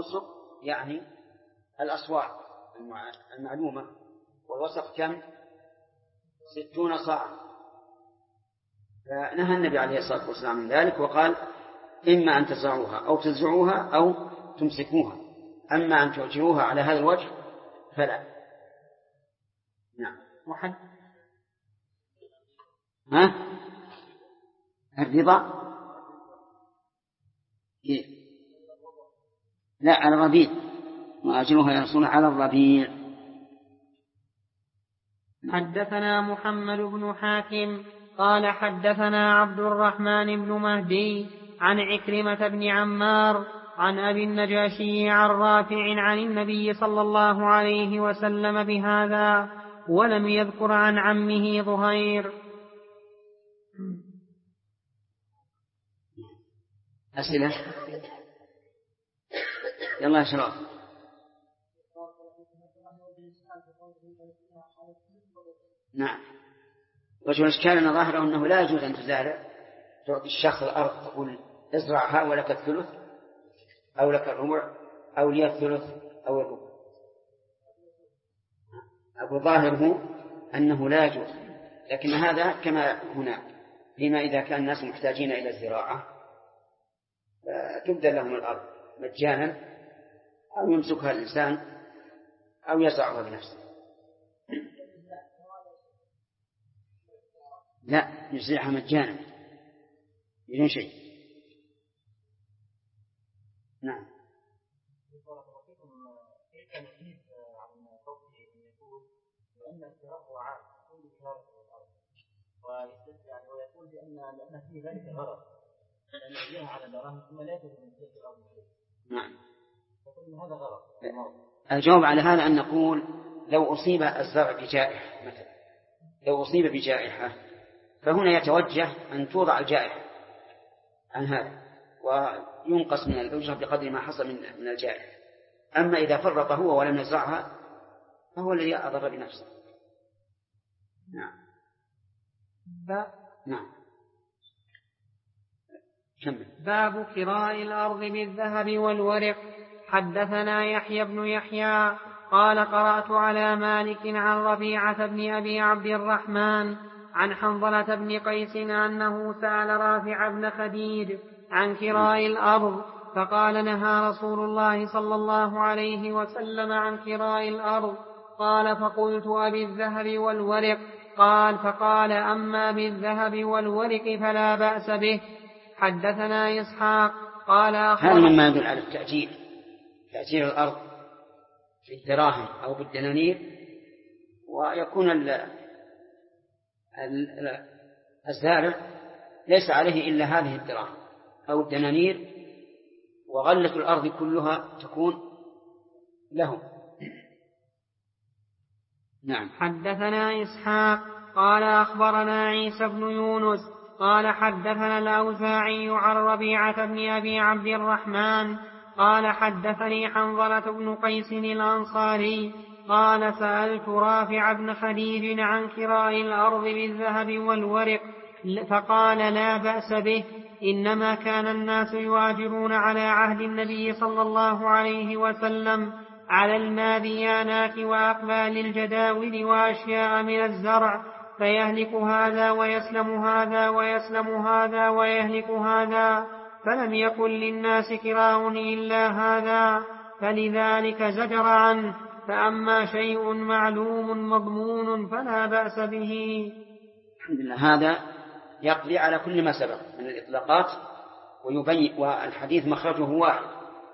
الأوسق يعني الأصواع المعلومة، والوسق كم؟ 60 صاعا. فنهى النبي عليه الصلاة والسلام من ذلك وقال إما أن تزرعوها أو تزرعوها أو تمسكوها، أما أن تؤجروها على هذا الوجه فلا. نعم. الرضا لا على الربيع، وأجرها يحصل على الربيع. حدثنا محمد بن حاتم قال حدثنا عبد الرحمن بن مهدي عن عكرمة بن عمار عن أبي النجاشي عن رافع عن النبي صلى الله عليه وسلم بهذا، ولم يذكر عن عمه ظهير. أسئلة؟ يلا يا شباب. نعم. وجه الإشكال أن ظاهره أنه لا يجوز أن تزارع، تعطي الشخص الأرض تقول ازرعها ولك الثلث أو لك الربع أو لي الثلث أو الربع. أبو ظاهره أنه لا يجوز، لكن هذا كما هنا فيما إذا كان الناس محتاجين إلى الزراعة تبدل لهم الأرض مجانا أو يمسكها الإنسان أو يزرعها بنفسه. لا، يزرعها مجانا بدون شيء. نعم. ويقول بأن فيه ذلك غرض لأن فيها على دراهم ثم لا يجوز من تلك الأرض شيء. نعم. يقول إن هذا غرض. الجواب على هذا أن نقول لو أصيب الزرع بجائحة مثلا، لو أصيب بجائحة فهنا يتوجه أن توضع الجائحة عن هذا وينقص من الأجرة بقدر ما حصل من الجائحة. أما إذا فرط هو ولم يزرعها فهو الذي أضر بنفسه. نعم. نعم. كمل. باب كراء الأرض بالذهب والورق. حدثنا يحيى بن يحيى قال قرأت على مالك عن ربيعة بن أبي عبد الرحمن عن حنظلة بن قيس أنه سأل رافع بن خديج عن كراء الأرض فقال نهى رسول الله صلى الله عليه وسلم عن كراء الأرض. قال فقلت أبي الذهب والورق؟ قال فقال أما بالذهب والورق فلا بأس به. حدثنا إسحاق قال هذا مما يدل على التأجير، تأجير الأرض في الدراهم أو بالدنانير، ويكون الزارع ليس عليه إلا هذه الدراهم أو الدنانير، وغلة الأرض كلها تكون له. نعم. حدثنا إسحاق قال أخبرنا عيسى بن يونس قال حدثنا الأوزاعي عن ربيعة بن أبي عبد الرحمن قال حدثني حنظلة بن قيس الأنصاري قال سألت رافع بن خديج عن كراء الأرض بالذهب والورق فقال لا بأس به، إنما كان الناس يؤاجرون على عهد النبي صلى الله عليه وسلم على الماذيانات وأقبال الجداول وأشياء من الزرع، فيهلك هذا ويسلم هذا ويسلم هذا ويهلك هذا، فلم يكن للناس كراء إلا هذا، فلذلك زجر عنه. فأما شيء معلوم مضمون فلا بأس به. الحمد لله. هذا يقضي على كل ما سبق من الإطلاقات ويبين، والحديث مخرجه واحد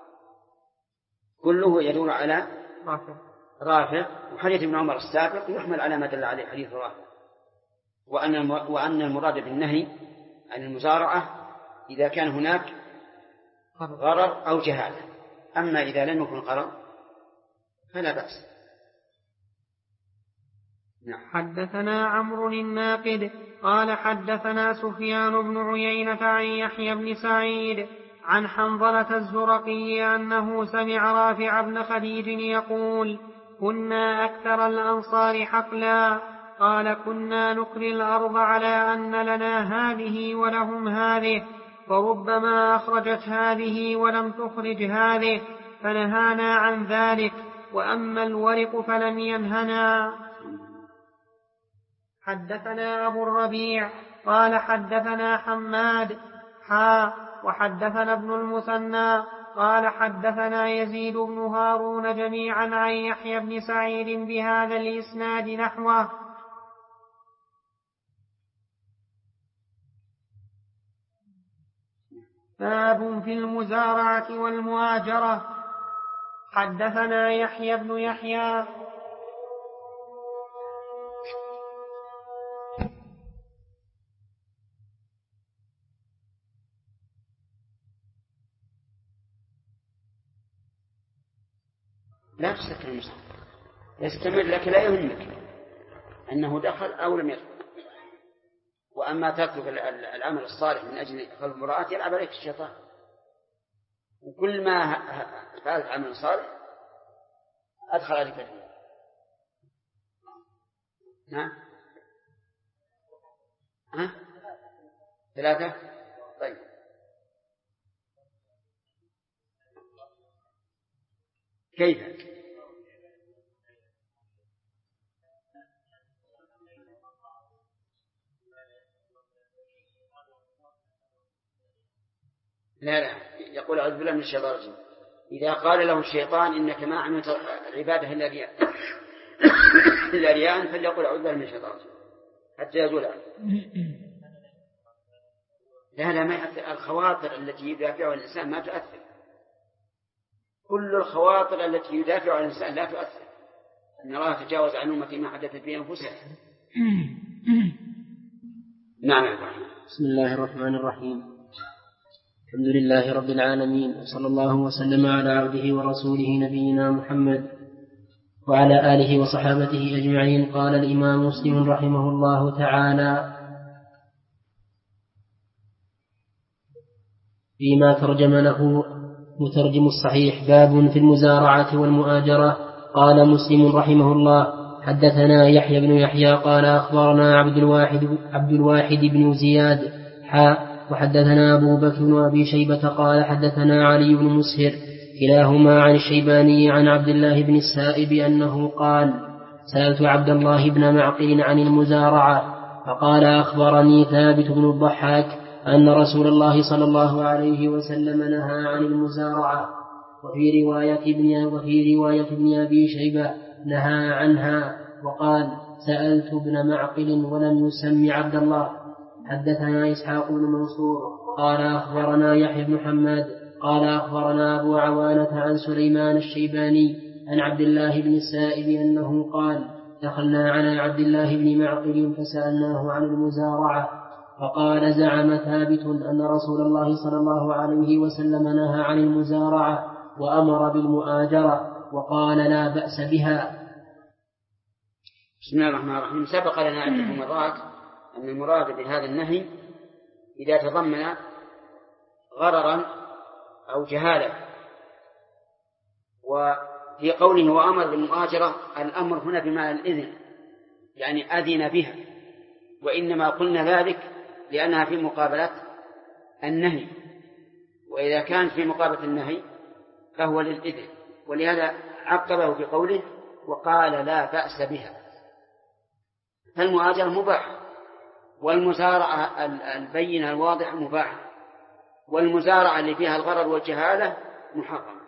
كله يدور على رافع، وحديث ابن عمر السابق يحمل على ما دل عليه حديث رافع، وأن المراد بالنهي عن المزارعة إذا كان هناك غرر أو جهالة، أما إذا لم يكن غرر فلا بأس. نعم. حدثنا عمرو الناقد قال حدثنا سفيان بن عيينة عن يحيى بن سعيد عن حنظلة الزرقي أنه سمع رافع بن خديج يقول كنا أكثر الأنصار حقلا، قال كنا نقري الأرض على أن لنا هذه ولهم هذه، فربما أخرجت هذه ولم تخرج هذه، فنهانا عن ذلك، وأما الورق فلم ينهنا. حدثنا أبو الربيع قال حدثنا حماد وحدثنا ابن المثنى قال حدثنا يزيد بن هارون جميعا عن يحيى بن سعيد بهذا الإسناد نحوه. باب في المزارعة والمؤاجرة. حدثنا يحيى بن يحيى لا تسكن المصحف، يستمر لك لا يهمك أنه دخل أو لم يدخل. وأما تترك العمل الصالح من أجل خلق المرأة يلعب عليك الشيطان، وكل ما فعلت عمل صالح أدخل عليك فيه. نعم. 3. طيب كيف؟ لا يقول أعوذ بالله من الشيطان الرجيم. إذا قال له الشيطان إنك ما عملت العبادة إلا رياء فليقول أعوذ بالله من الشيطان الرجيم حتى يزول عنه. لا ما يأثر. الخواطر التي يدافعها الإنسان ما تؤثر، كل الخواطر التي يدافعها الإنسان لا تؤثر. إن الله تجاوز عن أمتي ما حدثت في أنفسها. نعم. بسم الله الرحمن الرحيم. الحمد لله رب العالمين، وصلى الله وسلم على عبده ورسوله نبينا محمد وعلى آله وصحابته أجمعين. قال الإمام مسلم رحمه الله تعالى فيما ترجم له مترجم الصحيح: باب في المزارعة والمؤاجرة. قال مسلم رحمه الله: حدثنا يحيى بن يحيى قال أخبرنا عبد الواحد بن زياد وحدثنا أبو بكر بن أبي شيبة قال حدثنا علي بن مسهر كلاهما عن الشيباني عن عبد الله بن السائب أنه قال: سألت عبد الله بن معقل عن المزارعة فقال: أخبرني ثابت بن الضحاك أن رسول الله صلى الله عليه وسلم نهى عن المزارعة. وفي رواية ابن أبي شيبة نهى عنها وقال: سألت ابن معقل ولم يسم عبد الله. حدثنا إسحاق بن منصور قال أخبرنا يحيى بن حماد قال أخبرنا أبو عوانة عن سليمان الشيباني عن عبد الله بن السائب أنه قال: دخلنا على عبد الله بن معقل فسألناه عن المزارعة فقال: زعم ثابت أن رسول الله صلى الله عليه وسلم نهى عن المزارعة وأمر بالمؤاجرة وقال: لا بأس بها. بسم الله الرحمن الرحيم. سبق لنا عدة مرات أن المراد بهذا النهي إذا تضمن غررا أو جهالة. وفي قوله وأمر بالمؤاجرة الأمر هنا بمعنى الإذن، يعني أذن بها، وإنما قلنا ذلك لأنها في مقابلة النهي، وإذا كان في مقابلة النهي فهو للإذن، ولهذا عقبه في قوله وقال: لا بأس بها. فالمؤاجرة مباح، والمزارعة البينة الواضحة مباحة، والمزارعة اللي فيها الغرر والجهالة محرمة.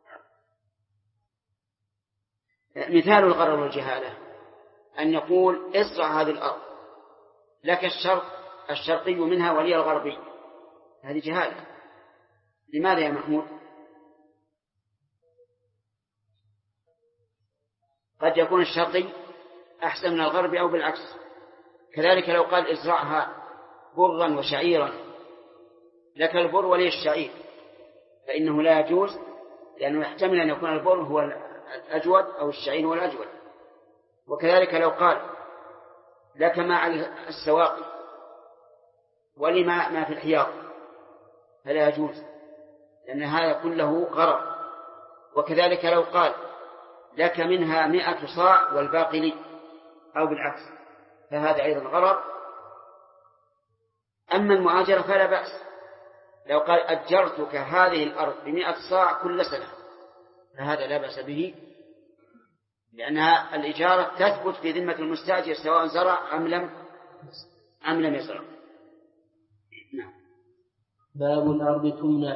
مثال الغرر والجهالة أن يقول: ازرع هذه الأرض، لك الشرقي منها ولي الغربي. هذه جهالة. لماذا يا محمود؟ قد يكون الشرقي أحسن من الغربي أو بالعكس. كذلك لو قال: ازرعها برا وشعيرا، لك البر ولي الشعير، فإنه لا يجوز، لأنه يحتمل أن يكون البر هو الأجود أو الشعير هو الأجود. وكذلك لو قال: لك ما على السواقي ولما في الحياض، فلا يجوز، لأن هذا كله غرر. وكذلك لو قال: لك منها 100 صاع والباقي لي، أو بالعكس، فهذا أيضا غرر. أما المؤاجرة فلا بأس، لو قال: أجرتك هذه الأرض ب100 صاع كل سنة، فهذا لا بأس به، لأنها الإجارة تثبت في ذمة المستأجر سواء زرع أم لم يزرع. نعم. باب الأرض تمنع.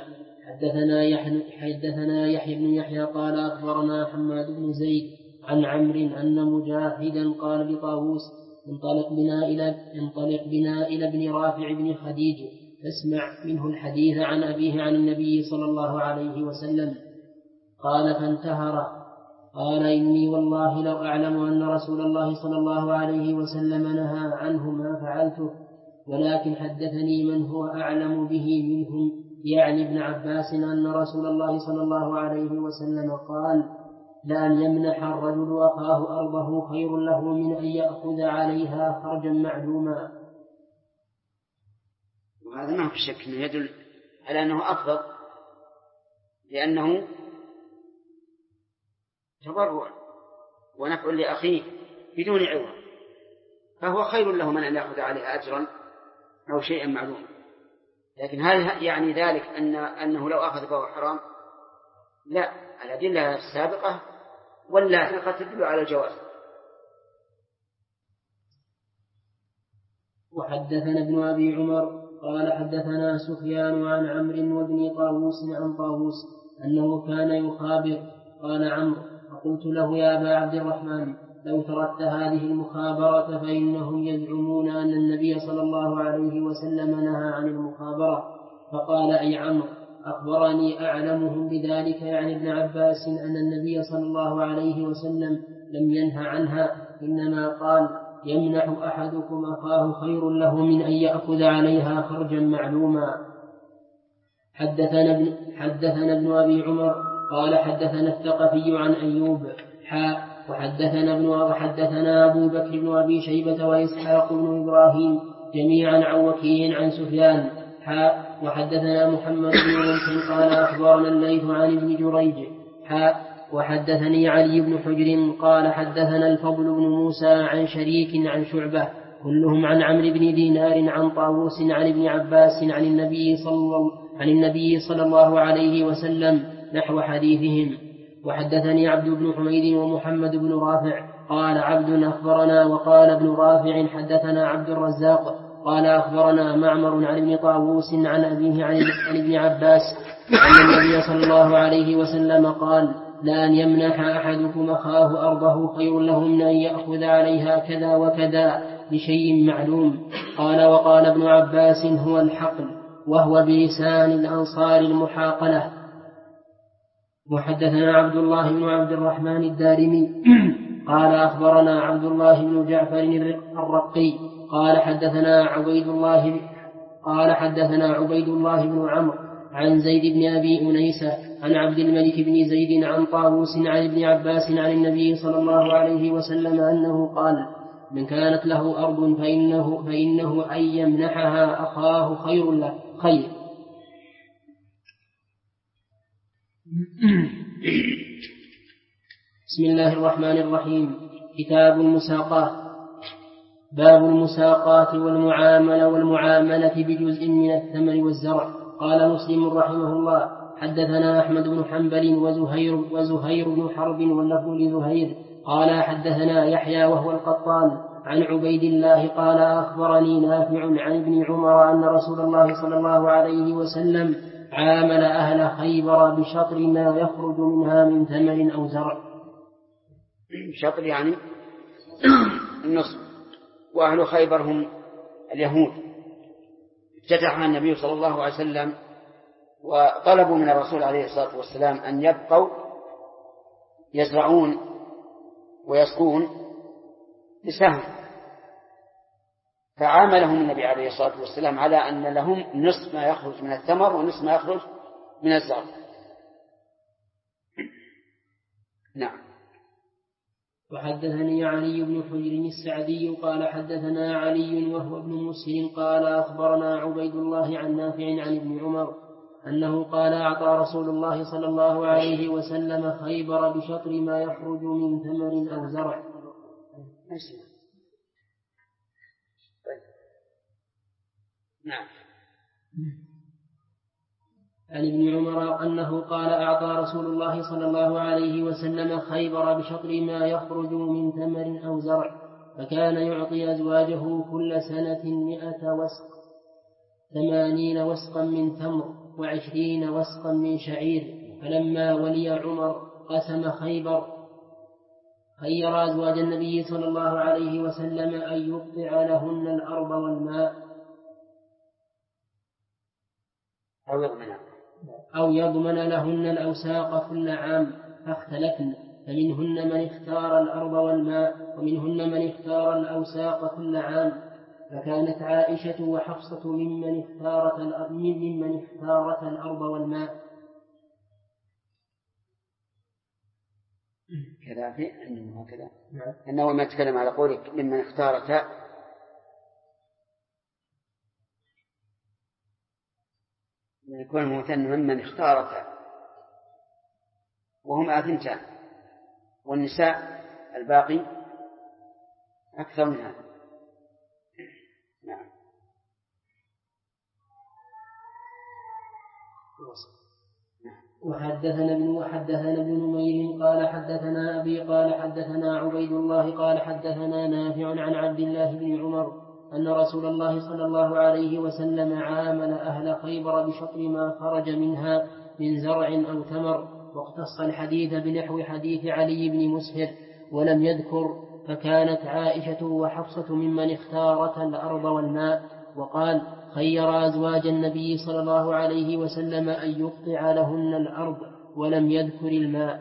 حدثنا يحيى بن يحيى قال أخبرنا حماد بن زيد عن عمرو أن مجاهدا قال لطاووس انطلق بنا إلى ابن رافع بن خديج فاسمع منه الحديث عن أبيه عن النبي صلى الله عليه وسلم. قال فانتهر. قال إني والله لو أعلم أن رسول الله صلى الله عليه وسلم نهى عنه ما فعلته، ولكن حدثني من هو أعلم به منهم يعني ابن عباس أن رسول الله صلى الله عليه وسلم قال لأن يمنح الرجل أخاه أرضه خير له من أن يأخذ عليها خرجا معلوما. وهذا ما هو شك أنه يدل على أنه أفضل، لأنه تبرع ونفع لأخيه بدون عوض، فهو خير له من أن يأخذ عليه أجرا أو شيئا معلوما. لكن هل يعني ذلك أنه لو أخذ فهو حرام؟ لا، الأدلة السابقة واللاحقة تدل على الجواز. وحدثنا ابن أبي عمر قال حدثنا سفيان عن عمرو وابن طاووس عن طاووس أنه كان يخابر. قال عمرو فقلت له يا أبا عبد الرحمن لو تركت هذه المخابرة فإنهم يزعمون أن النبي صلى الله عليه وسلم نهى عن المخابرة. فقال أي عمرو أخبرني أعلمهم بذلك يعني ابن عباس أن النبي صلى الله عليه وسلم لم ينهى عنها، إنما قال يمنح أحدكم أخاه خير له من أن يأخذ عليها خرجا معلوما. حدثنا ابن أبي عمر قال حدثنا الثقفي عن أيوب وحدثنا أبو بكر بن أبي شيبة وإسحاق بن إبراهيم جميعا عن وكيع عن سفيان وحدثنا محمد بن رمح قال أخبرنا الليث عن ابن جريج وحدثني علي بن حجر قال حدثنا الفضل بن موسى عن شريك عن شعبة كلهم عن عمرو بن دينار عن طاووس عن ابن عباس عن النبي صلى الله عليه وسلم نحو حديثهم. وحدثني عبد بن حميد ومحمد بن رافع قال عبد أخبرنا وقال ابن رافع حدثنا عبد الرزاق قال أخبرنا معمر عن ابن طاووس عن أبيه عن ابن عباس أن النبي صلى الله عليه وسلم قال لأن يمنح أحدكم أخاه أرضه خير له من أن يأخذ عليها كذا وكذا بشيء معلوم. قال وقال ابن عباس هو الحقل وهو بلسان الأنصار المحاقلة. وحدثنا عبد الله بن عبد الرحمن الدارمي قال أخبرنا عبد الله بن جعفر الرقي قال حدثنا عبيد الله بن عمرو عن زيد بن أبي أنيسة عن عبد الملك بن زيد عن طاووس عن ابن عباس عن النبي صلى الله عليه وسلم أنه قال من كانت له أرض فإنه أن يمنحها أخاه خير له خير. بسم الله الرحمن الرحيم. كتاب المساقات. باب المساقات والمعاملة بجزء من الثمر والزرع. قال مسلم رحمه الله حدثنا أحمد بن حنبل وزهير بن حرب واللفظ لزهير قال حدثنا يحيى وهو القطان عن عبيد الله قال أخبرني نافع عن ابن عمر أن رسول الله صلى الله عليه وسلم عامل أهل خيبر بشطر ما يخرج منها من ثمر أو زرع. شطر يعني النصف، وأهل خيبر هم اليهود. افتتحها النبي صلى الله عليه وسلم وطلبوا من الرسول عليه الصلاة والسلام أن يبقوا يزرعون ويسقون بسهم، فعاملهم النبي عليه الصلاة والسلام على أن لهم نصف ما يخرج من الثمر ونصف ما يخرج من الزرع. نعم. وحدثني علي بن حجر السعدي قال حدثنا علي وهو ابن مسلم قال أخبرنا عبيد الله عن نافع عن ابن عمر أنه قال أعطى رسول الله صلى الله عليه وسلم خيبر بشطر ما يخرج من ثمر أو زرع. نعم. عن ابن عمر أنه قال أعطى رسول الله صلى الله عليه وسلم خيبر بشطر ما يخرج من ثمر أو زرع، فكان يعطي أزواجه كل سنة 100 وسق، 80 وسقا من تمر، 20 وسقا من شعير. فلما ولي عمر قسم خيبر خير أزواج النبي صلى الله عليه وسلم أن يقطع لهن الأرض والماء أو يضمن لهن الأوساق كل عام، فاختلفن، فمنهن من اختار الأرض والماء، ومنهن من اختار الأوساق كل عام. فكانت عائشة وحفصة ممن اختارت الأرض والماء. كذا في أنه هكذا أنه ما تكلم على قولك ممن اختارت، يكون مثنى ممن اختارت، وهم 2، والنساء الباقي أكثر من هذا. نعم. وحدثنا ابن نمير قال حدثنا أبي قال حدثنا عبيد الله قال حدثنا نافع عن عبد الله بن عمر أن رسول الله صلى الله عليه وسلم عامل أهل خيبر بشطر ما خرج منها من زرع أو تمر، واقتص الحديث بنحو حديث علي بن مسهر ولم يذكر. فكانت عائشة وحفصة ممن اختارت الأرض والماء. وقال خير أزواج النبي صلى الله عليه وسلم أن يقطع لهن الأرض ولم يذكر الماء.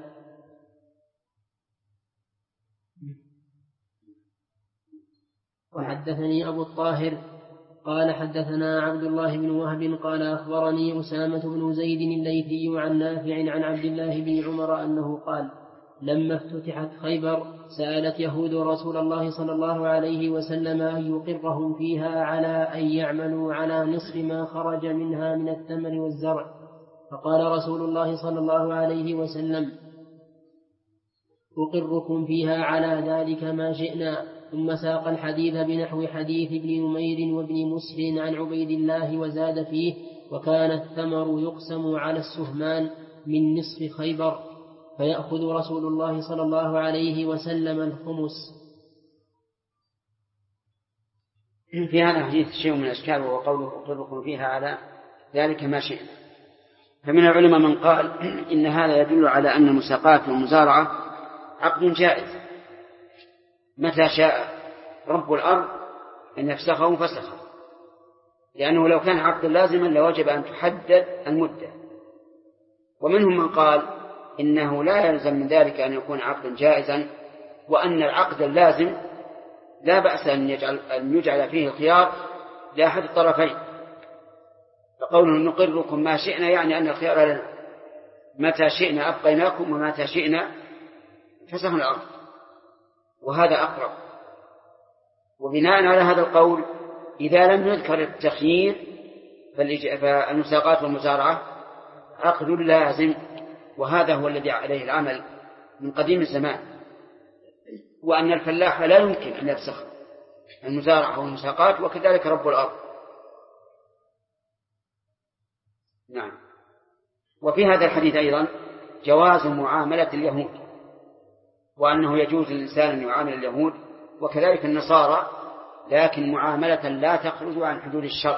وحدثني أبو الطاهر قال حدثنا عبد الله بن وهب قال أخبرني أسامة بن زيد الليثي عن نافع عن عبد الله بن عمر أنه قال لما افتتحت خيبر سألت يهود رسول الله صلى الله عليه وسلم أن يقرهم فيها على أن يعملوا على نصف ما خرج منها من الثمر والزرع، فقال رسول الله صلى الله عليه وسلم أقركم فيها على ذلك ما شئنا. ثم ساق الحديث بنحو حديث ابن نمير وابن مسهر عن عبيد الله وزاد فيه وكان الثمر يقسم على السهمان من نصف خيبر، فيأخذ رسول الله صلى الله عليه وسلم الخمس. في هذا الحديث شيء من الأشكال، وهو قوله أقركم فيها على ذلك ما شئنا. فمن العلماء من قال إن هذا يدل على أن المساقات والمزارعة عقد جائز، متى شاء رب الأرض أن يفسخه فسخه، لأنه لو كان عقد لازما لوجب أن تحدد المدة. ومنهم من قال إنه لا يلزم من ذلك أن يكون عقدا جائزا، وأن العقد اللازم لا بأس أن يجعل فيه الخيار لأحد الطرفين. فقوله نقركم ما شئنا يعني أن الخيار لنا، متى شئنا أبقيناكم ومتى شئنا فسخنا الأرض، وهذا أقرب. وبناء على هذا القول إذا لم يذكر التخيير فالمساقات والمزارعة عقد لازم، وهذا هو الذي عليه العمل من قديم الزمان، وأن الفلاح لا يمكن أن يفسخ المزارعة والمساقات، وكذلك رب الأرض. نعم. وفي هذا الحديث أيضا جواز معاملة اليهود، وأنه يجوز للإنسان أن يعامل اليهود وكذلك النصارى، لكن معاملة لا تخرج عن حدود الشرع.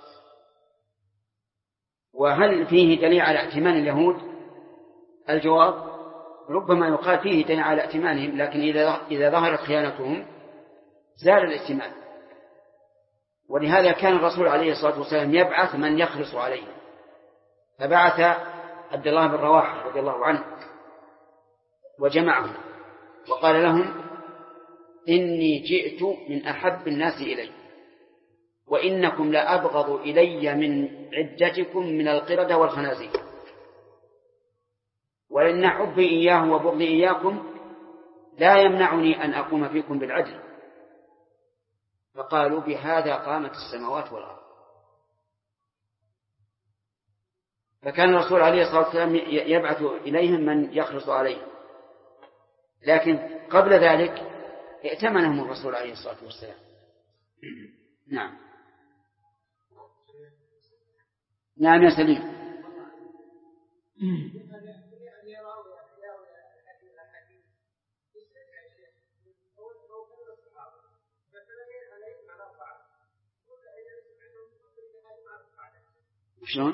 وهل فيه دليل على ائتمان اليهود؟ الجواب ربما يقال فيه دليل على ائتمانهم، لكن إذا ظهرت خيانتهم زال الائتمان. ولهذا كان الرسول عليه الصلاة والسلام يبعث من يخلص عليه، فبعث عبد الله بن رواحة رضي الله عنه وجمعهم وقال لهم إني جئت من أحب الناس إلي، وإنكم لأبغض إلي من عدتكم من القردة والخنازير، ولأن حبي إياه وبغضي إياكم لا يمنعني أن أقوم فيكم بالعدل. فقالوا بهذا قامت السماوات والأرض. فكان الرسول عليه الصلاة والسلام يبعث إليهم من يخلص عليهم، لكن قبل ذلك ائتمنهم الرسول عليه الصلاة والسلام. نعم. نعم يا سليم. شلون؟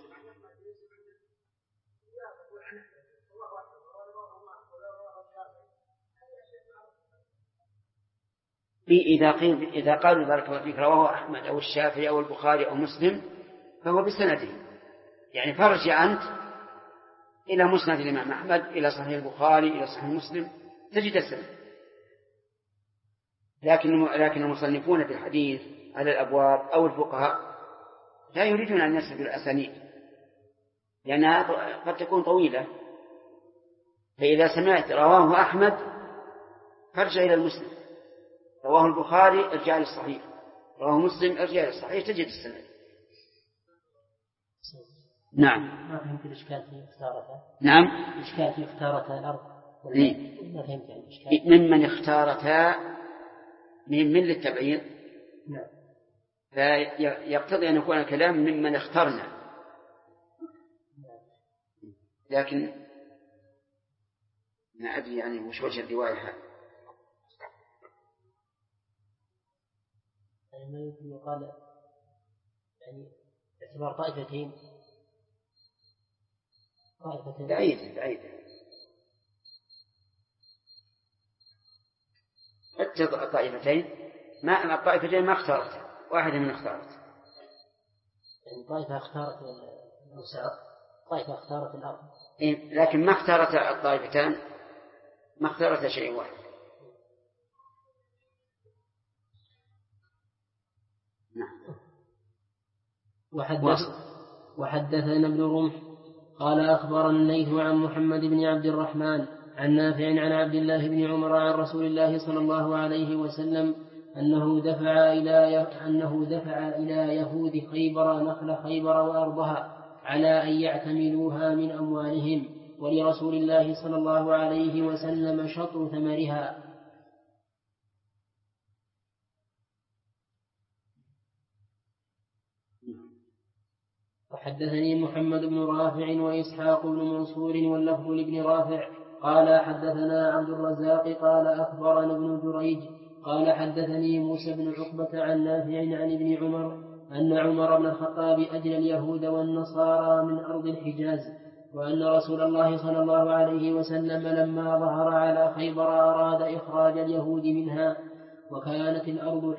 إذا قالوا بارك الله فيك رواه أحمد أو الشافعي أو البخاري أو مسلم فهو بسنده، يعني فرجع أنت إلى مسند الإمام أحمد، إلى صحيح البخاري، إلى صحيح مسلم، تجد السند. لكن المصنفون في الحديث على الأبواب أو الفقهاء لا يريدون أن يسردوا الأسانيد لأنها قد تكون طويلة، فإذا سمعت رواه أحمد فارجع إلى المسلم، رواه البخاري ارجع للصحيح، رواه مسلم ارجع للصحيح، تجد السند. نعم. ما فهمت الإشكال في اختارتها. نعم. الإشكال في اختارتها الأرض. ما فهمت الإشكال. ممن اختارتها من للتبعيض. نعم. فيقتضي أن يكون الكلام ممن اخترنا، لكن ما أدري يعني وش وجه الرواية هذه. يعني ما يمكن يقال يعني اعتبار طائفتين بعيدة حتى طائفتين، ما الطائفتين ما اختارت، واحدة من اختارت، يعني طائفة اختارت المسار، طائفة اختارت الأرض، لكن ما اختارت الطائفتان، ما اختارت شيء واحد. وحدثنا ابن رمح قال أخبرنا الليث عن محمد بن عبد الرحمن عن نافع عن عبد الله بن عمر عن رسول الله صلى الله عليه وسلم أنه دفع إلى يهود خيبر نخل خيبر وأرضها على أن يعتملوها من أموالهم، ولرسول الله صلى الله عليه وسلم شطر ثمرها. وحدثني محمد بن رافع وإسحاق بن منصور واللفظ لابن رافع قال حدثنا عبد الرزاق قال أخبرنا ابن جريج قال حدثني موسى بن عقبة عن نافع عن ابن عمر أن عمر بن الخطاب أجلى اليهود والنصارى من أرض الحجاز، وأن رسول الله صلى الله عليه وسلم لما ظهر على خيبر أراد إخراج اليهود منها، وكانت الأرض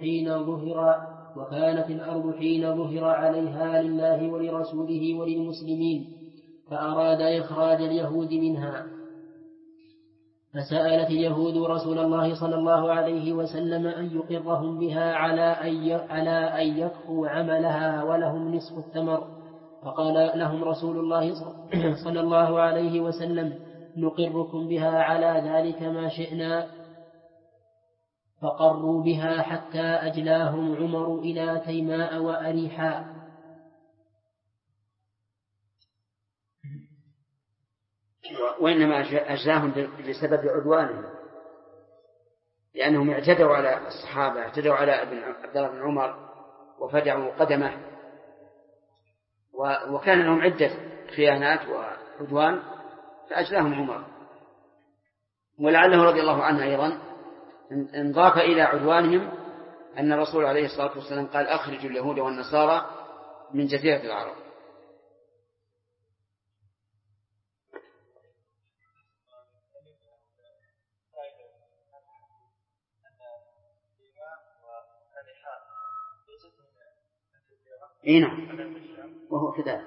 حين ظهر عليها لله ولرسوله وللمسلمين، فأراد إخراج اليهود منها، فسألت اليهود رسول الله صلى الله عليه وسلم أن يقرهم بها على أن يكفوا عملها ولهم نصف الثمر، فقال لهم رسول الله صلى الله عليه وسلم نقركم بها على ذلك ما شئنا، فقروا بها حتى أجلاهم عمر إلى تيماء وأريحا. وإنما أجلاهم بسبب عدوانهم، لأنهم اعتدوا على الصحابة، اعتدوا على عبد الله بن عمر وفدعوا قدمه، وكان لهم عدة خيانات وعدوان فأجلاهم عمر. ولعله رضي الله عنه أيضا انضاف إلى عدوانهم أن الرسول عليه الصلاة والسلام قال أخرجوا اليهود والنصارى من جزيرة العرب. نعم، وهو كذلك.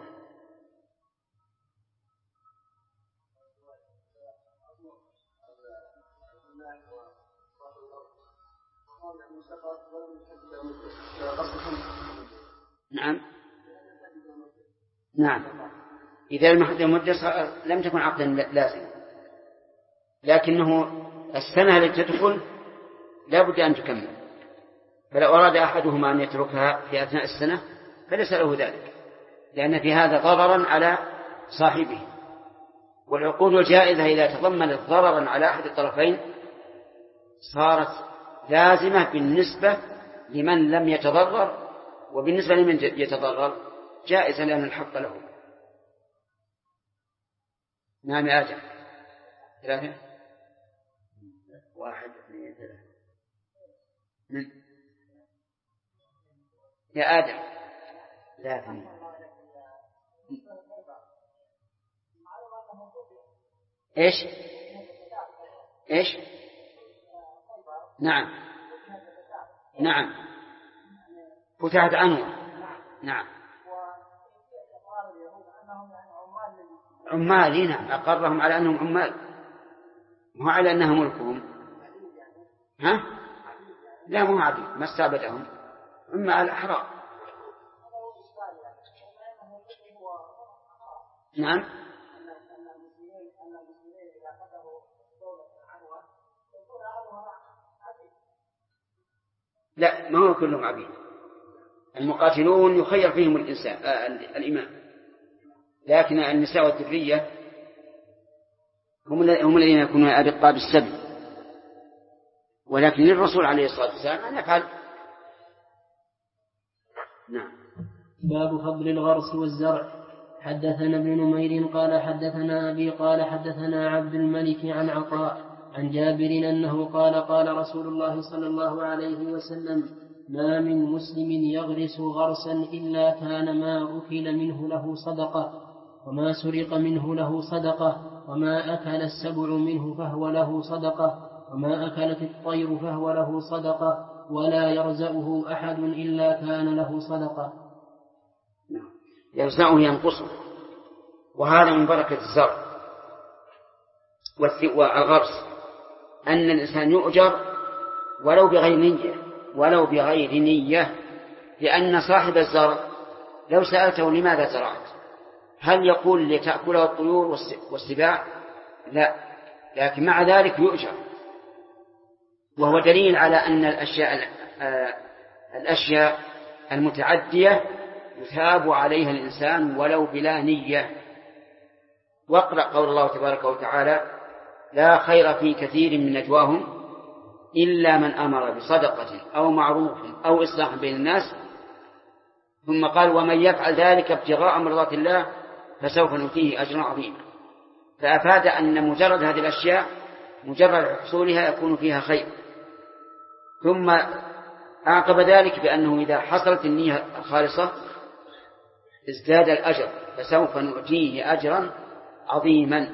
نعم إذا المحدد المدة لم تكن عقدا لازم، لكنه السنة التي تدخل لا بد أن تكمل، فلو أراد أحدهما أن يتركها في أثناء السنة فليس له ذلك، لأن في هذا ضررا على صاحبه، والعقود الجائزة إذا تضمنت ضررا على أحد الطرفين صارت لازمة بالنسبة لمن لم يتضرر، وبالنسبة لمن يتضرر جائزة لأن الحق له. نعم يا آدم. 3 1 2 3 من يا آدم 3 إيش نعم فتحت عنوة. نعم عمال. نعم أقرهم على أنهم عمال مو على أنها ملكهم. لا مو عبيد ما استعبدهم عمال أحرار. نعم لا ما هو كلهم عبيد. المقاتلون يخير فيهم الإنسان الإمام، لكن النساء والذرية هم الذين يكونون أبقاء بالسبي، ولكن للرسول عليه الصلاة والسلام أن يفعل. نعم. باب فضل الغرس والزرع. حدثنا ابن نمير قال حدثنا أبي قال حدثنا عبد الملك عن عطاء عن جابر أنه قال قال رسول الله صلى الله عليه وسلم: ما من مسلم يغرس غرسا إلا كان ما أكل منه له صدقة، وما سرق منه له صدقة، وما أكل السبع منه فهو له صدقة، وما أكلت الطير فهو له صدقة، ولا يرزقه أحد إلا كان له صدقة. يرزقه ينقصه. وهذا من بركة الزرع والغرس أن الإنسان يؤجر ولو بغير نية، لأن صاحب الزرع لو سألته لماذا زرعت هل يقول لتأكله الطيور والسباع؟ لا، لكن مع ذلك يؤجر، وهو دليل على أن الأشياء المتعدية يثاب عليها الإنسان ولو بلا نية. واقرأ قول الله تبارك وتعالى: لا خير في كثير من نجواهم إلا من أمر بصدقة أو معروف أو إصلاح بين الناس، ثم قال: ومن يفعل ذلك ابتغاء مرضات الله فسوف نؤتيه أجرا عظيما. فأفاد أن مجرد هذه الأشياء مجرد حصولها يكون فيها خير. ثم أعقب ذلك بأنه إذا حصلت النية الخالصة ازداد الأجر، فسوف نؤتيه أجرا عظيما.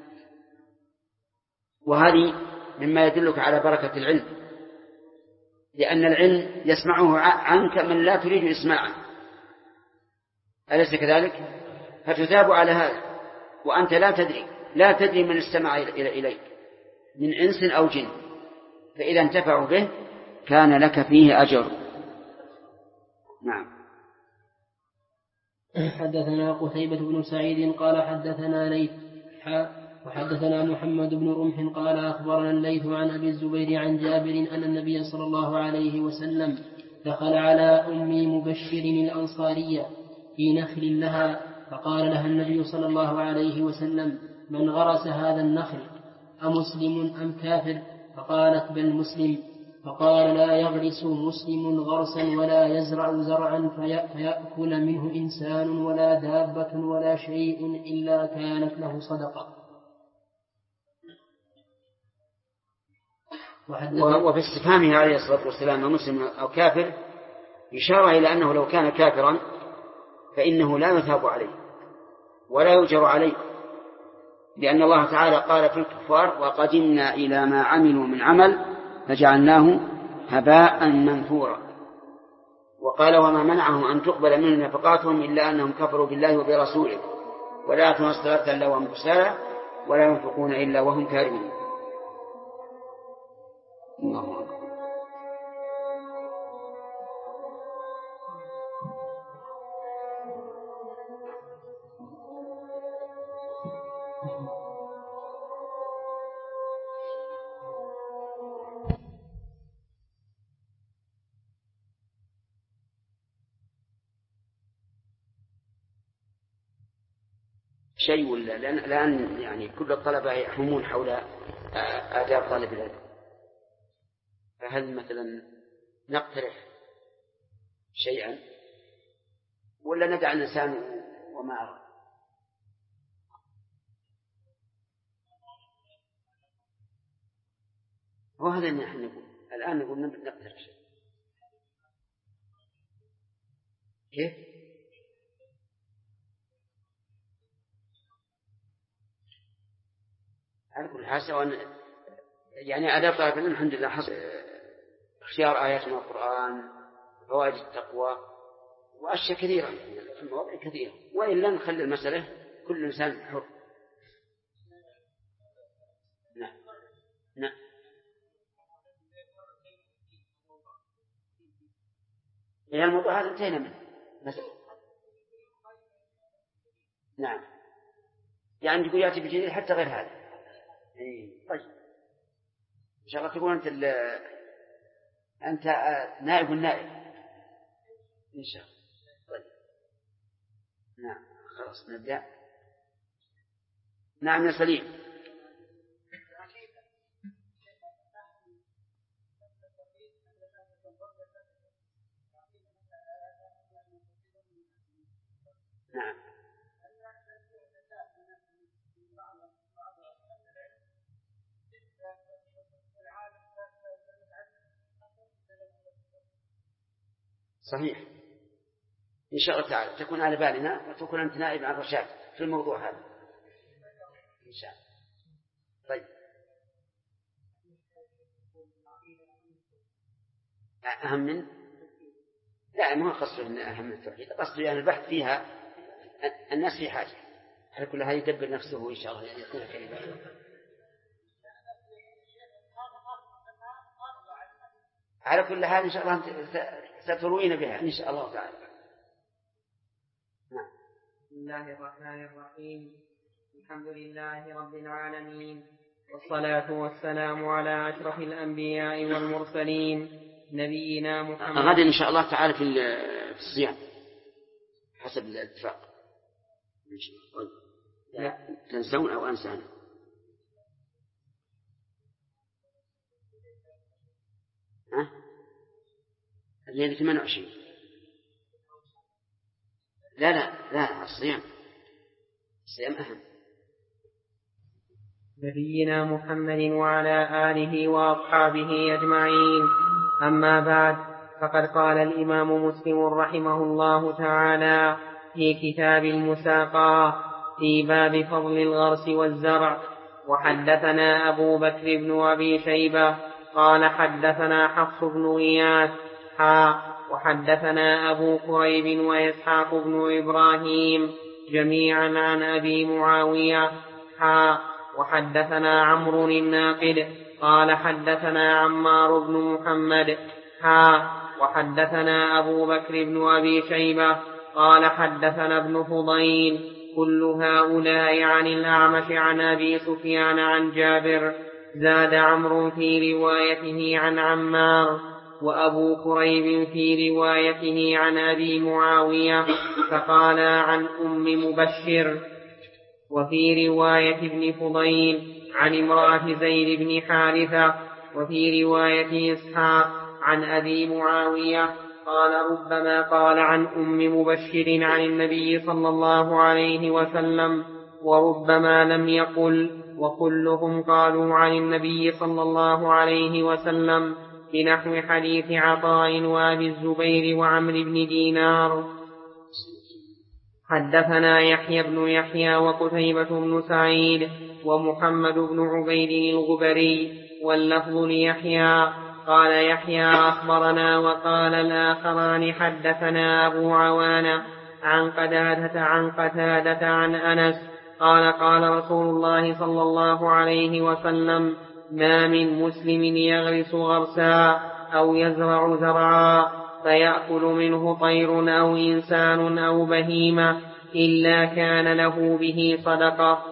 وهذه مما يدلك على بركة العلم، لأن العلم يسمعه عنك من لا تريد إسماعه، أليس كذلك؟ فتثاب على هذا، وأنت لا تدري من استمع إليك من إنس أو جن، فإذا انتفعوا به كان لك فيه أجر. نعم. حدثنا قتيبة بن سعيد قال حدثنا ليث وحدثنا محمد بن رمح قال أخبرنا الليث عن أبي الزبير عن جابر أن النبي صلى الله عليه وسلم دخل على أم مبشر الأنصارية في نخل لها، فقال لها النبي صلى الله عليه وسلم: من غرس هذا النخل أمسلم أم كافر؟ فقالت: بل مسلم. فقال: لا يغرس مسلم غرسا ولا يزرع زرعا فيأكل منه إنسان ولا دابة ولا شيء إلا كانت له صدقة. وفي استفهامه عليه الصلاة والسلام مسلم أو كافر إشارة إلى أنه لو كان كافرا فإنه لا يثاب عليه ولا يؤجر عليه، لأن الله تعالى قال في الكفار: وقدمنا إلى ما عملوا من عمل فجعلناه هباء منثورا. وقال: وما منعهم أن تقبل منهم نفقاتهم إلا أنهم كفروا بالله وبرسوله ولا يأتون الصلاة إلا وهم كسالى ولا ينفقون إلا وهم كارهون. الله أكبر. شيء ولا الآن يعني كل الطلبة يحومون حول آداب طالب العلم، فهل مثلا نقترح شيئا ولا ندع الإنسان وما أرى؟ هذا اللي نحن نقول الآن، نقول نقدر شيء. كيف؟ على كل حال سواء يعني آداب طالب العلم الحمد لله حصل اختيار آيات من القرآن، فوائد التقوى، وأشياء كثيرة من المواضيع كثيرة، وإلا نخلي المسألة كل إنسان حر. نعم نعم. إلى الموضوع هذا انتهينا منه مثلا. نعم يعني تقول يأتي بجديد حتى غير هذا. طيب إن شاء الله تقول أنت نائب النائب إن شاء الله. طيب نعم خلاص نبدأ. نعم يا سليم. نعم صحيح إن شاء الله تعالى تكون على بالنا وتكون أنت نائب عن رشاد في الموضوع هذا إن شاء الله. طيب أهم من لا ما هو قصده أن أهم من التوحيد، قصده يعني البحث فيها الناس في حاجة على كل هذا يدبر نفسه إن شاء الله يعني يكون كلمة. على كل حال إن شاء الله ستروين بها إن شاء الله تعالى. بسم الله الرحمن الرحيم. الحمد لله رب العالمين، والصلاة والسلام على أشرف الأنبياء والمرسلين نبينا محمد. غدا إن شاء الله تعالى في الصيام حسب الاتفاق. تنسون أو أنسانا. الليلة 28. لا الصيام أهم. نبينا محمد وعلى آله وأصحابه أجمعين. أما بعد، فقد قال الإمام مسلم رحمه الله تعالى في كتاب المساقاة في باب فضل الغرس والزرع: وحدثنا أبو بكر بن أبي شيبة قال حدثنا حفص بن غياث وحدثنا أبو كريب وإسحاق بن إبراهيم جميعا عن أبي معاوية وحدثنا عمرو الناقد قال حدثنا عمار بن محمد وحدثنا أبو بكر بن أبي شيبة قال حدثنا ابن فضيل. كل هؤلاء عن الأعمش عن أبي سفيان عن جابر. زاد عمرو في روايته عن عمار، وأبو كريب في روايته عن أبي معاوية فقال عن أم مبشر. وفي رواية ابن فضيل عن امرأة زيد بن حارثة. وفي رواية إسحاق عن أبي معاوية قال ربما قال عن أم مبشر عن النبي صلى الله عليه وسلم، وربما لم يقل، وكلهم قالوا عن النبي صلى الله عليه وسلم بنحو حديث عطاء وأبي الزبير وعمرو بن دينار. حدثنا يحيى بن يحيى وقتيبة بن سعيد ومحمد بن عبيد الغبري، واللفظ ليحيى. قال يحيى أخبرنا، وقال الآخران حدثنا أبو عوانة عن قتادة عن أنس قال قال رسول الله صلى الله عليه وسلم: ما من مسلم يغرس غرسا أو يزرع زرعا فيأكل منه طير أو إنسان أو بهيمة إلا كان له به صدقة.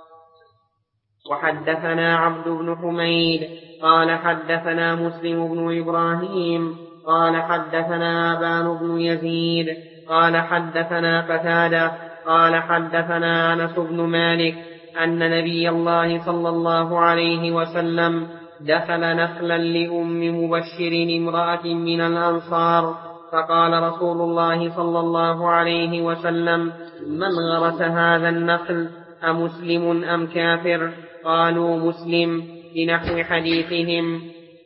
وحدثنا عبد بن حميد قال حدثنا مسلم بن إبراهيم قال حدثنا أبان بن يزيد قال حدثنا قتادة قال حدثنا أنس بن مالك أن نبي الله صلى الله عليه وسلم دخل نخلا لأم مبشر امرأة من الأنصار، فقال رسول الله صلى الله عليه وسلم: من غرس هذا النخل أمسلم أم كافر؟ قالوا مسلم، بنحو حديثهم.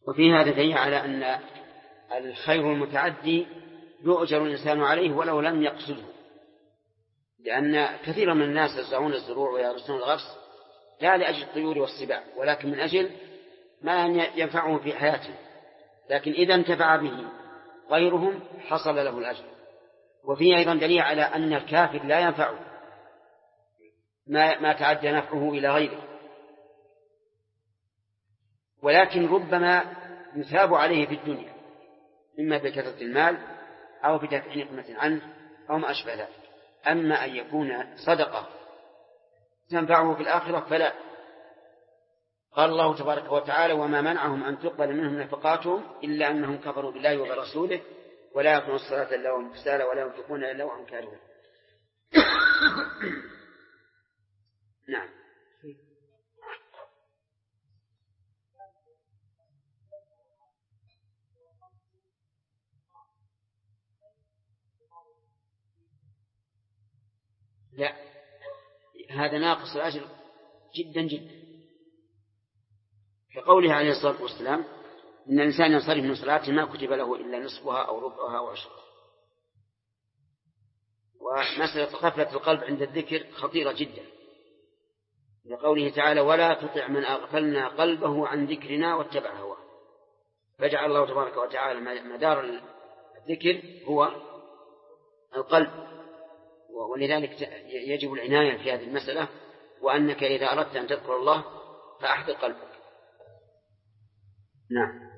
وفي هذا دليل على أن الخير المتعدي يؤجر الإنسان عليه ولو لم يقصده، لأن كثيرا من الناس يزرعون الزروع ويغرسون الغرس لا لأجل الطيور والسباع، ولكن من أجل ما ينفعهم في حياتهم، لكن إذا انتفع به غيرهم حصل له الأجر. وفيه أيضا دليل على أن الكافر لا ينفعه ما تعدى نفعه إلى غيره، ولكن ربما يثاب عليه في الدنيا إما بكثرة المال أو بدفع نقمة عنه أو ما أشبه ذلك. أما أن يكون صدقة تنفعه في الآخرة فلا. قال الله تبارك وتعالى: وما منعهم أن تقبل منهم نفقاتهم إلا أنهم كفروا بالله وبرسوله ولا يقيمون الصلاة إلا وهم كسالى ولا ينفقون إلا وهم كارهون. نعم. لا، هذا ناقص الأجر جدا جدا، كقوله عليه الصلاة والسلام: إن الإنسان ينصرف من صلاته ما كتب له إلا نصفها أو ربعها أو عشرها. ومسألة غفلة القلب عند الذكر خطيرة جدا، لقوله تعالى: ولا تطع من أغفلنا قلبه عن ذكرنا واتبع هواه. فجعل الله تبارك وتعالى مدار الذكر هو القلب، ولذلك يجب العناية في هذه المسألة، وأنك إذا أردت أن تذكر الله فأحضر قلبك. نعم.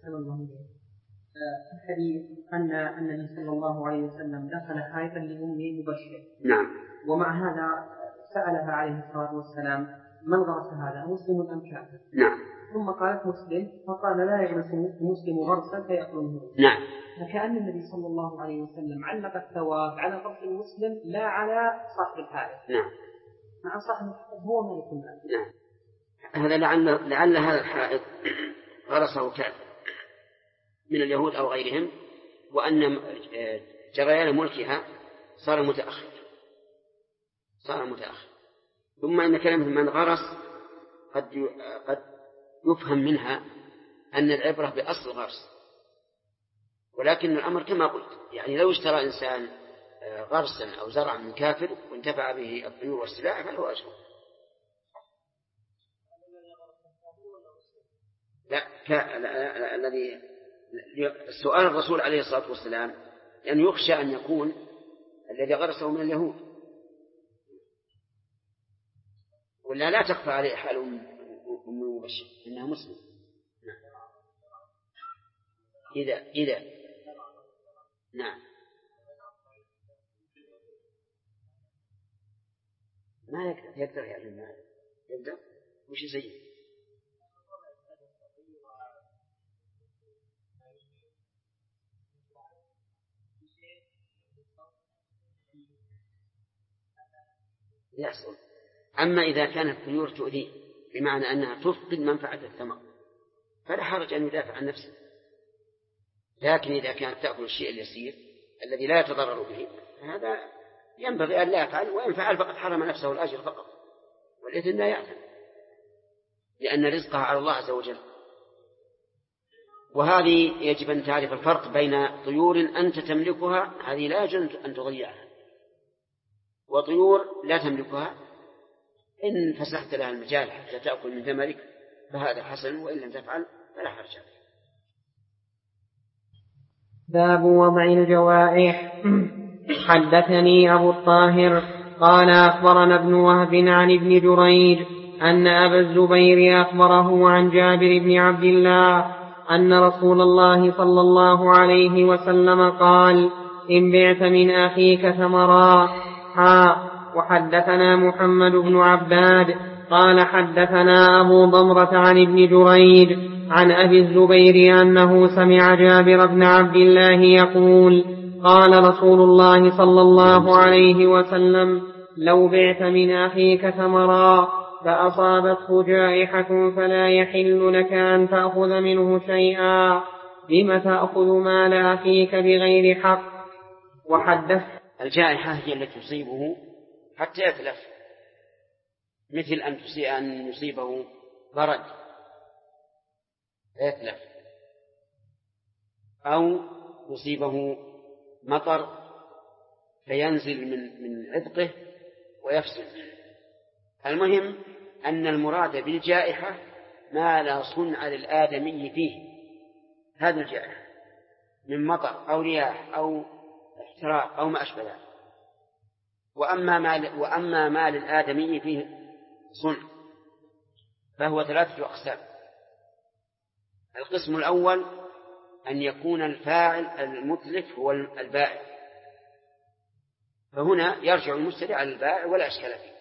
في الحديث أن النبي صلى الله عليه وسلم دخل حائطا لأمه مبشر. نعم. ومع هذا سألها عليه الصلاة والسلام: من غرس هذا، مسلم أم كافر؟ نعم. ثم قالت: مسلم. فقال: لا يغرس مسلم غرسا فيأكل منه. نعم. فكأن النبي صلى الله عليه وسلم علق الثواب على غرس المسلم لا على صاحب الحائط. نعم. مع صاحب الحائط هو ما يكون هذا. نعم. هذا لعل هذا الحائط غرسه كافر من اليهود أو غيرهم، وأن جريان ملكها صار متأخر. ثم إن كلمة من غرس قد يفهم منها أن العبرة بأصل غرس، ولكن الأمر كما قلت، يعني لو اشترى إنسان غرسا أو زرعا من كافر وانتفع به الطيور والسباع فله أجر. لا، الذي سؤال الرسول عليه الصلاة والسلام لأن يخشى أن يكون الذي غرسه من اليهود، ولا لا تخفى عليه حال أم المبشر إنها مسلم. إذا نعم ما يقدر يعني ما يقدر وش يسيء. يحصل. أما إذا كانت الطيور تؤذيه بمعنى أنها تفقد منفعة الثمر فلا حرج أن يدافع عن نفسه، لكن إذا كانت تأكل الشيء اليسير الذي لا يتضرر به هذا ينبغي أن لا يفعل، وإن فعل فقد حرم نفسه الأجر فقط، والإثم لا يأثم لأن رزقها على الله عز وجل. وهذه يجب أن تعرف الفرق بين طيور أنت تملكها، هذه لا يجوز أن تضيعها، وطيور لا تملكها إن فسحت لها المجال حتى تأكل من ثمرك فهذا حسن، وإن لم تفعل فلا حرج عليك. باب وضع الجوائح. حدثني أبو الطاهر قال أخبرنا ابن وهب عن ابن جريج أن أبا الزبير أخبره عن جابر بن عبد الله أن رسول الله صلى الله عليه وسلم قال: إن بعت من أخيك ثمرا. وحدثنا محمد بن عباد قال حدثنا أبو ضمرة عن ابن جريج عن أبي الزبير أنه سمع جابر بن عبد الله يقول: قال رسول الله صلى الله عليه وسلم: لو بعت من أخيك ثمرا فأصابته جائحة فلا يحل لك أن تأخذ منه شيئا، بم تأخذ مال أخيك بغير حق. وحدث الجائحة هي التي تصيبه حتى يتلف، مثل أن يصيبه برد فيتلف، أو يصيبه مطر فينزل من عتقه ويفسد. المهم أن المراد بالجائحة ما لا صنع للآدمي فيه، هذا الجائحة من مطر أو رياح أو احتراق أو ما أشبه ذلك. وأما ما للآدمي فيه صنع فهو 3 أقسام. القسم الأول أن يكون الفاعل المتلف هو البائع، فهنا يرجع المشتري على البائع ولا إشكال فيه.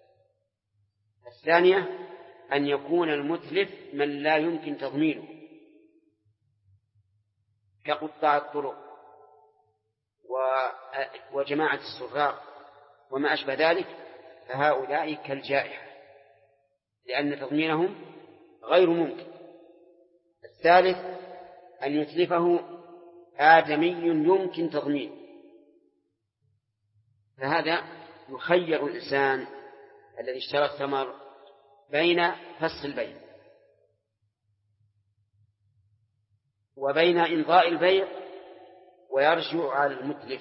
الثانية أن يكون المتلف من لا يمكن تضمينه كقطاع الطرق وجماعة السراق وما أشبه ذلك، فهؤلاء كالجائحة لأن تضمينهم غير ممكن. الثالث أن يتلفه آدمي يمكن تضمينه، فهذا يخير الإنسان الذي اشترى الثمر بين فسخ البيع وبين إمضاء البيع ويرجع على المتلف.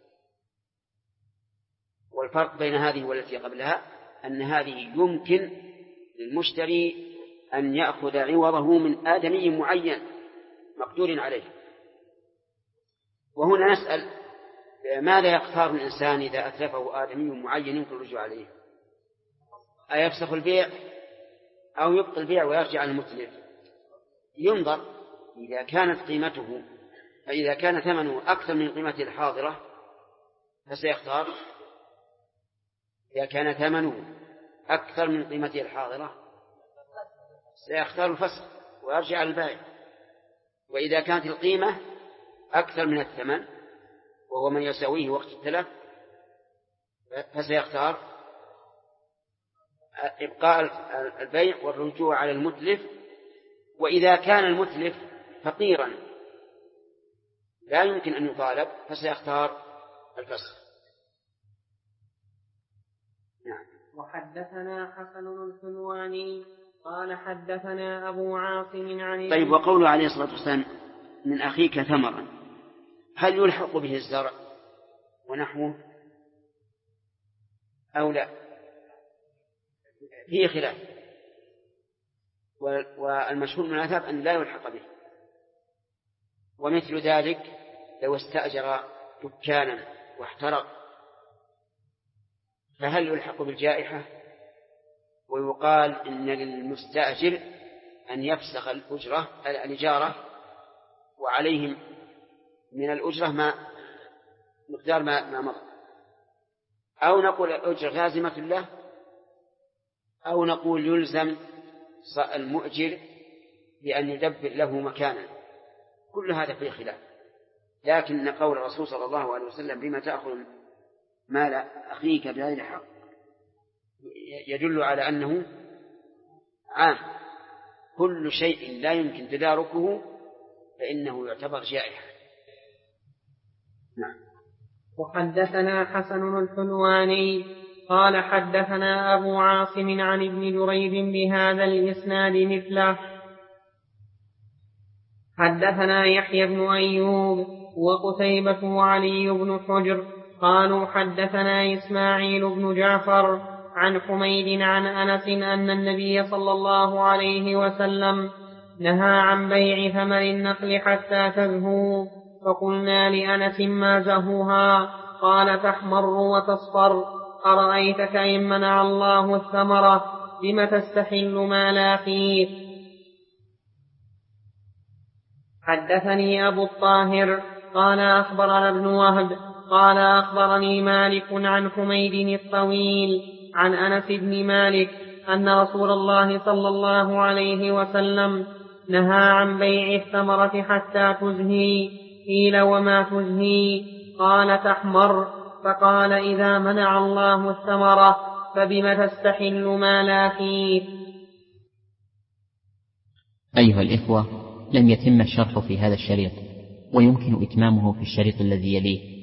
والفرق بين هذه والتي قبلها أن هذه يمكن للمشتري أن يأخذ عوضه من آدمي معين مقدور عليه. وهنا نسأل ماذا يختار الإنسان إذا أتلفه آدمي معين يمكن الرجوع عليه؟ أيفسخ البيع أو يبقى البيع ويرجع على المتلف؟ ينظر إذا كانت قيمته فإذا كان ثمنه أكثر من قيمته الحاضرة فسيختار. إذا كان ثمنه أكثر من قيمته الحاضرة سيختار الفسخ ويرجع على البائع. وإذا كانت القيمة أكثر من الثمن وهو من يساويه وقت التلف فسيختار إبقاء البيع والرجوع على المتلف. وإذا كان المتلف فقيرا لا يمكن أن يطالب فسيختار الفسخ. نعم. وحدثنا حسن الحلواني قال حدثنا أبو عاصم عن طيب، وقوله عليه الصلاة والسلام من أخيك ثمرا، هل يلحق به الزرع ونحوه أو لا؟ فيه خلاف، والمشهور من الآثار أن لا يلحق به. ومثل ذلك لو استأجر دكانا واحترق فهل يلحق بالجائحة؟ ويقال إن للمستأجر أن يفسخ الإجارة وعليهم من الأجرة مقدار ما مضى، أو نقول الأجرة لازمة له، أو نقول يلزم المؤجر بأن يدبر له مكانا. كل هذا فيه خلاف، لكن قول الرسول صلى الله عليه وسلم بما تأخذ مال أخيك بغير حق يدل على أنه عام، كل شيء لا يمكن تداركه فإنه يعتبر جائحة. نعم. وحدثنا حسن الحلواني قال حدثنا أبو عاصم عن ابن جريج بهذا الإسناد مثله. حدثنا يحيى بن أيوب وقتيبة وعلي بن حجر قالوا حدثنا إسماعيل بن جعفر عن حميد عن أنس أن النبي صلى الله عليه وسلم نهى عن بيع ثمر النخل حتى تزهو، فقلنا لأنس ما زهوها؟ قال تحمر وتصفر. أرأيتك إن منع الله الثمرة بم تستحل ما لا فيه؟ حدثني أبو الطاهر قال أخبرنا ابن وهب قال أخبرني مالك عن حميد الطويل عن أنس بن مالك أن رسول الله صلى الله عليه وسلم نهى عن بيع الثمرة حتى تزهي. قيل وما تزهي؟ قال تحمر. فقال إذا منع الله الثمرة فبم تستحل ما لا فيه؟ أيها الإخوة، لم يتم الشرح في هذا الشريط، ويمكن إتمامه في الشريط الذي يليه.